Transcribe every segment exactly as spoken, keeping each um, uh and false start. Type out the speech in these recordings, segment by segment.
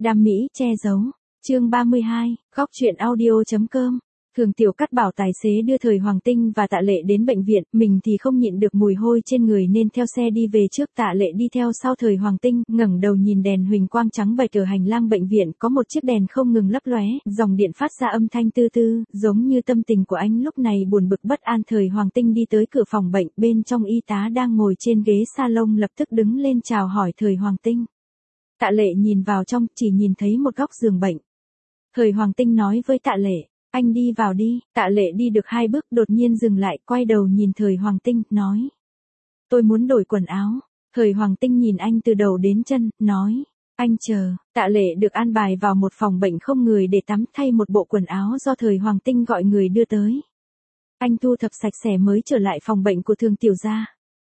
Đam mỹ che giấu. Chương ba mươi hai, góc truyện audio.com. Thường Tiểu Cát bảo tài xế đưa Thời Hoàng Tinh và Tạ Lệ đến bệnh viện, mình thì không nhịn được mùi hôi trên người nên theo xe đi về trước. Tạ Lệ đi theo sau Thời Hoàng Tinh, ngẩng đầu nhìn đèn huỳnh quang trắng bạch ở hành lang bệnh viện, có một chiếc đèn không ngừng lấp lóe, dòng điện phát ra âm thanh tư tư, giống như tâm tình của anh lúc này buồn bực bất an. Thời Hoàng Tinh đi tới cửa phòng bệnh, bên trong y tá đang ngồi trên ghế salon lập tức đứng lên chào hỏi Thời Hoàng Tinh. Tạ Lệ nhìn vào trong, chỉ nhìn thấy một góc giường bệnh. Thời Hoàng Tinh nói với Tạ Lệ, anh đi vào đi. Tạ Lệ đi được hai bước đột nhiên dừng lại, quay đầu nhìn Thời Hoàng Tinh, nói. Tôi muốn đổi quần áo. Thời Hoàng Tinh nhìn anh từ đầu đến chân, nói. Anh chờ. Tạ Lệ được an bài vào một phòng bệnh không người để tắm, thay một bộ quần áo do Thời Hoàng Tinh gọi người đưa tới. Anh thu thập sạch sẽ mới trở lại phòng bệnh của Thường Tiểu gia.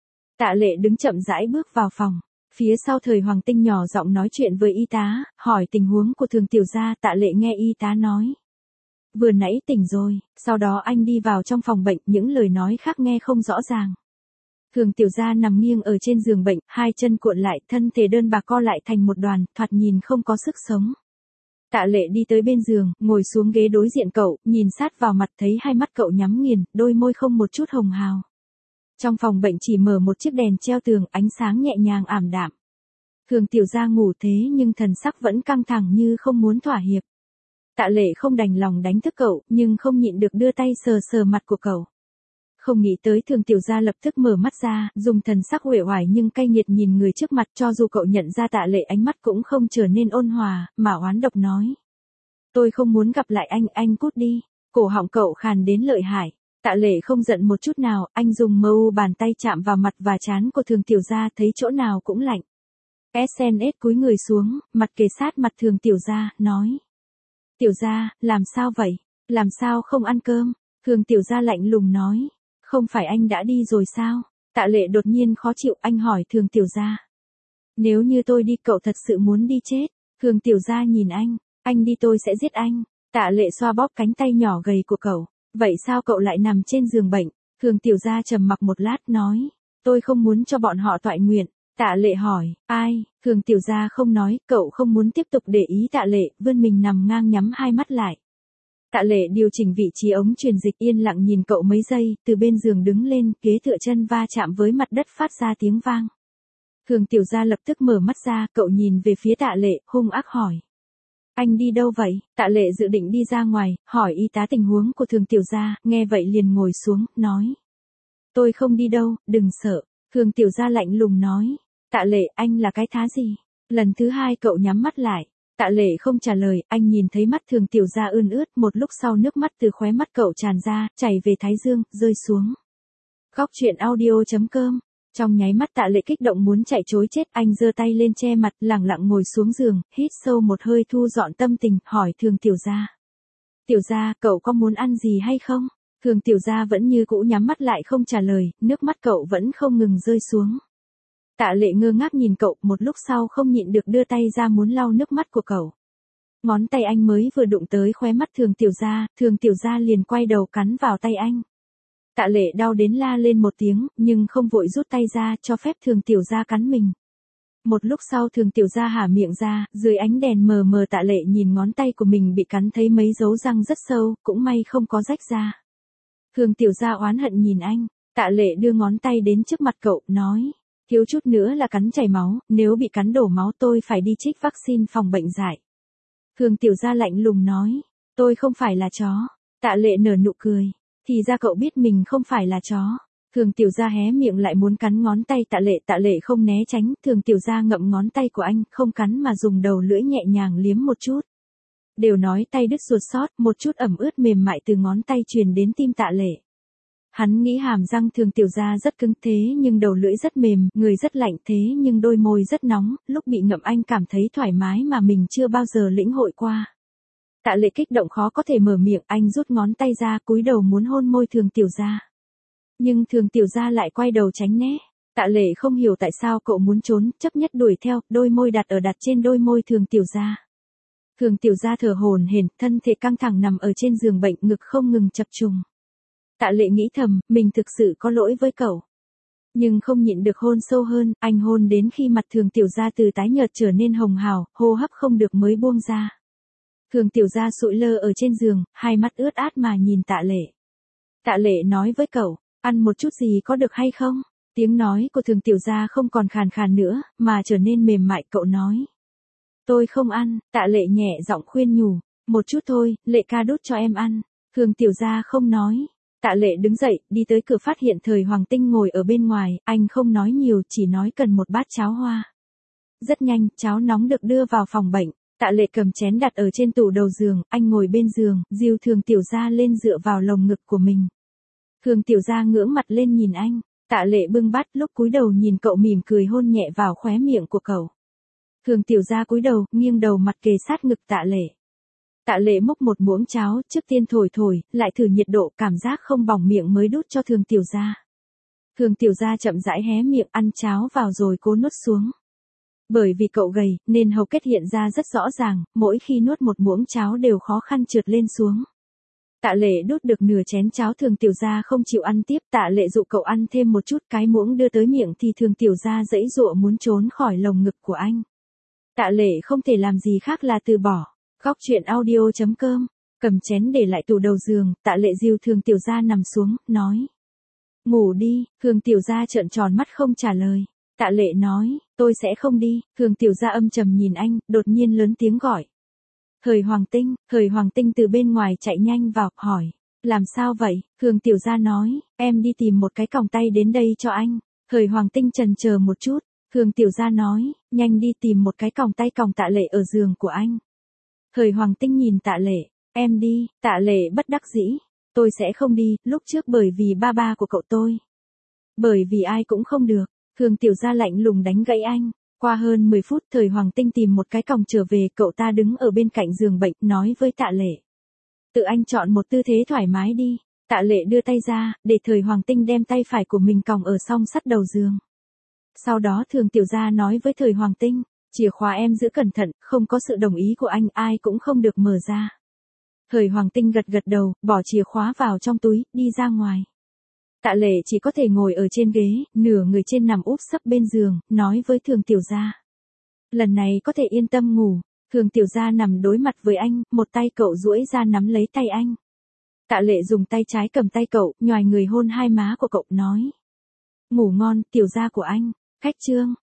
Tạ Lệ đứng chậm rãi bước vào phòng. Phía sau Thời Hoàng Tinh nhỏ giọng nói chuyện với y tá, hỏi tình huống của Thường Tiểu gia. Tạ Lệ nghe y tá nói. Vừa nãy tỉnh rồi, sau đó anh đi vào trong phòng bệnh, những lời nói khác nghe không rõ ràng. Thường Tiểu gia nằm nghiêng ở trên giường bệnh, hai chân cuộn lại, thân thể đơn bạc co lại thành một đoàn, thoạt nhìn không có sức sống. Tạ Lệ đi tới bên giường, ngồi xuống ghế đối diện cậu, nhìn sát vào mặt, thấy hai mắt cậu nhắm nghiền, đôi môi không một chút hồng hào. Trong phòng bệnh chỉ mở một chiếc đèn treo tường, ánh sáng nhẹ nhàng ảm đạm. Thường Tiểu gia ngủ thế nhưng thần sắc vẫn căng thẳng như không muốn thỏa hiệp. Tạ Lệ không đành lòng đánh thức cậu, nhưng không nhịn được đưa tay sờ sờ mặt của cậu. Không nghĩ tới Thường Tiểu gia lập tức mở mắt ra, dùng thần sắc uể oải nhưng cay nghiệt nhìn người trước mặt, cho dù cậu nhận ra Tạ Lệ ánh mắt cũng không trở nên ôn hòa, mà oán độc nói. Tôi không muốn gặp lại anh, anh cút đi. Cổ họng cậu khàn đến lợi hại. Tạ Lệ không giận một chút nào, anh dùng mờ u bàn tay chạm vào mặt và trán của Thường Tiểu gia, thấy chỗ nào cũng lạnh. ét en ét cúi người xuống, mặt kề sát mặt Thường Tiểu gia, nói. Tiểu gia, làm sao vậy? Làm sao không ăn cơm? Thường Tiểu gia lạnh lùng nói. Không phải anh đã đi rồi sao? Tạ Lệ đột nhiên khó chịu, anh hỏi Thường Tiểu gia. Nếu như tôi đi cậu thật sự muốn đi chết? Thường Tiểu gia nhìn anh. Anh đi tôi sẽ giết anh. Tạ Lệ xoa bóp cánh tay nhỏ gầy của cậu. Vậy sao cậu lại nằm trên giường bệnh? Thường Tiểu gia trầm mặc một lát nói. Tôi không muốn cho bọn họ toại nguyện. Tạ Lệ hỏi, ai? Thường Tiểu gia không nói, cậu không muốn tiếp tục để ý Tạ Lệ, vươn mình nằm ngang nhắm hai mắt lại. Tạ Lệ điều chỉnh vị trí ống truyền dịch, yên lặng nhìn cậu mấy giây, từ bên giường đứng lên, ghế tựa chân va chạm với mặt đất phát ra tiếng vang. Thường Tiểu gia lập tức mở mắt ra, cậu nhìn về phía Tạ Lệ, hung ác hỏi. Anh đi đâu vậy? Tạ Lệ dự định đi ra ngoài, hỏi y tá tình huống của Thường Tiểu gia, nghe vậy liền ngồi xuống, nói. Tôi không đi đâu, đừng sợ. Thường Tiểu gia lạnh lùng nói. Tạ Lệ, anh là cái thá gì? Lần thứ hai cậu nhắm mắt lại. Tạ Lệ không trả lời, anh nhìn thấy mắt Thường Tiểu gia ươn ướt, một lúc sau nước mắt từ khóe mắt cậu tràn ra, chảy về thái dương, rơi xuống. Góc truyện audio.com. Trong nháy mắt Tạ Lệ kích động muốn chạy trối chết, anh giơ tay lên che mặt, lẳng lặng ngồi xuống giường, hít sâu một hơi thu dọn tâm tình, hỏi Thường Tiểu gia. Tiểu gia, cậu có muốn ăn gì hay không? Thường Tiểu gia vẫn như cũ nhắm mắt lại không trả lời, nước mắt cậu vẫn không ngừng rơi xuống. Tạ Lệ ngơ ngác nhìn cậu, một lúc sau không nhịn được đưa tay ra muốn lau nước mắt của cậu. Ngón tay anh mới vừa đụng tới khóe mắt Thường Tiểu gia, Thường Tiểu gia liền quay đầu cắn vào tay anh. Tạ Lệ đau đến la lên một tiếng, nhưng không vội rút tay ra, cho phép Thường Tiểu gia cắn mình. Một lúc sau Thường Tiểu gia há miệng ra, dưới ánh đèn mờ mờ Tạ Lệ nhìn ngón tay của mình bị cắn thấy mấy dấu răng rất sâu, cũng may không có rách ra. Thường Tiểu gia oán hận nhìn anh, Tạ Lệ đưa ngón tay đến trước mặt cậu, nói. Thiếu chút nữa là cắn chảy máu, nếu bị cắn đổ máu tôi phải đi trích vaccine phòng bệnh dại. Thường Tiểu gia lạnh lùng nói. Tôi không phải là chó. Tạ Lệ nở nụ cười. Thì ra cậu biết mình không phải là chó. Thường Tiểu gia hé miệng lại muốn cắn ngón tay Tạ Lệ, Tạ Lệ không né tránh, Thường Tiểu gia ngậm ngón tay của anh, không cắn mà dùng đầu lưỡi nhẹ nhàng liếm một chút. Đều nói tay đứt ruột sót, một chút ẩm ướt mềm mại từ ngón tay truyền đến tim Tạ Lệ. Hắn nghĩ hàm răng Thường Tiểu gia rất cứng thế nhưng đầu lưỡi rất mềm, người rất lạnh thế nhưng đôi môi rất nóng, lúc bị ngậm anh cảm thấy thoải mái mà mình chưa bao giờ lĩnh hội qua. Tạ Lệ kích động khó có thể mở miệng, anh rút ngón tay ra, cúi đầu muốn hôn môi Thường Tiểu gia. Nhưng Thường Tiểu gia lại quay đầu tránh né. Tạ Lệ không hiểu tại sao cậu muốn trốn, chấp nhất đuổi theo, đôi môi đặt ở đặt trên đôi môi Thường Tiểu gia. Thường Tiểu gia thở hổn hển, thân thể căng thẳng nằm ở trên giường bệnh, ngực không ngừng chập trùng. Tạ Lệ nghĩ thầm, mình thực sự có lỗi với cậu. Nhưng không nhịn được hôn sâu hơn, anh hôn đến khi mặt thường tiểu gia từ tái nhợt trở nên hồng hào, hô hấp không được mới buông ra. Thường tiểu gia sụi lơ ở trên giường, hai mắt ướt át mà nhìn Tạ Lệ. Tạ Lệ nói với cậu, ăn một chút gì có được hay không? Tiếng nói của thường tiểu gia không còn khàn khàn nữa, mà trở nên mềm mại, cậu nói. Tôi không ăn, Tạ Lệ nhẹ giọng khuyên nhủ, một chút thôi, Lệ ca đút cho em ăn. Thường tiểu gia không nói. Tạ Lệ đứng dậy, đi tới cửa phát hiện Thời Hoàng Tinh ngồi ở bên ngoài, anh không nói nhiều, chỉ nói cần một bát cháo hoa. Rất nhanh, cháo nóng được đưa vào phòng bệnh. Tạ Lệ cầm chén đặt ở trên tủ đầu giường, anh ngồi bên giường, dìu Thường tiểu gia lên dựa vào lồng ngực của mình. Thường tiểu gia ngưỡng mặt lên nhìn anh, Tạ Lệ bưng bát, lúc cúi đầu nhìn cậu mỉm cười hôn nhẹ vào khóe miệng của cậu. Thường tiểu gia cúi đầu, nghiêng đầu mặt kề sát ngực Tạ Lệ. Tạ Lệ múc một muỗng cháo, trước tiên thổi thổi, lại thử nhiệt độ, cảm giác không bỏng miệng mới đút cho Thường tiểu gia. Thường tiểu gia chậm rãi hé miệng ăn cháo vào rồi cố nuốt xuống. Bởi vì cậu gầy, nên hầu kết hiện ra rất rõ ràng, mỗi khi nuốt một muỗng cháo đều khó khăn trượt lên xuống. Tạ Lệ đút được nửa chén cháo, Thường tiểu gia không chịu ăn tiếp, Tạ Lệ dụ cậu ăn thêm một chút, cái muỗng đưa tới miệng thì Thường tiểu gia giãy giụa muốn trốn khỏi lồng ngực của anh. Tạ Lệ không thể làm gì khác là từ bỏ. Góc truyện audio chấm com, cầm chén để lại tủ đầu giường, Tạ Lệ dìu Thường tiểu gia nằm xuống, nói. Ngủ đi, Thường tiểu gia trợn tròn mắt không trả lời. Tạ Lệ nói, tôi sẽ không đi. Thường tiểu gia âm trầm nhìn anh, đột nhiên lớn tiếng gọi. Thời Hoàng Tinh, Thời Hoàng Tinh từ bên ngoài chạy nhanh vào, hỏi. Làm sao vậy? Thường tiểu gia nói, em đi tìm một cái còng tay đến đây cho anh. Thời Hoàng Tinh chần chờ một chút, Thường tiểu gia nói, nhanh đi tìm một cái còng tay, còng Tạ Lệ ở giường của anh. Thời Hoàng Tinh nhìn Tạ Lệ, em đi. Tạ Lệ bất đắc dĩ, tôi sẽ không đi, lúc trước bởi vì ba ba của cậu tôi. Bởi vì ai cũng không được. Thường tiểu gia lạnh lùng đánh gãy anh. Qua hơn mười phút, Thời Hoàng Tinh tìm một cái còng trở về, cậu ta đứng ở bên cạnh giường bệnh, nói với Tạ Lệ. Tự anh chọn một tư thế thoải mái đi. Tạ Lệ đưa tay ra, để Thời Hoàng Tinh đem tay phải của mình còng ở song sắt đầu giường. Sau đó Thường tiểu gia nói với Thời Hoàng Tinh, chìa khóa em giữ cẩn thận, không có sự đồng ý của anh, ai cũng không được mở ra. Thời Hoàng Tinh gật gật đầu, bỏ chìa khóa vào trong túi, đi ra ngoài. Tạ Lệ chỉ có thể ngồi ở trên ghế, nửa người trên nằm úp sấp bên giường, nói với Thường tiểu gia. Lần này có thể yên tâm ngủ. Thường tiểu gia nằm đối mặt với anh, một tay cậu duỗi ra nắm lấy tay anh. Tạ Lệ dùng tay trái cầm tay cậu, nhoài người hôn hai má của cậu, nói. Ngủ ngon, tiểu gia của anh. Khách chương.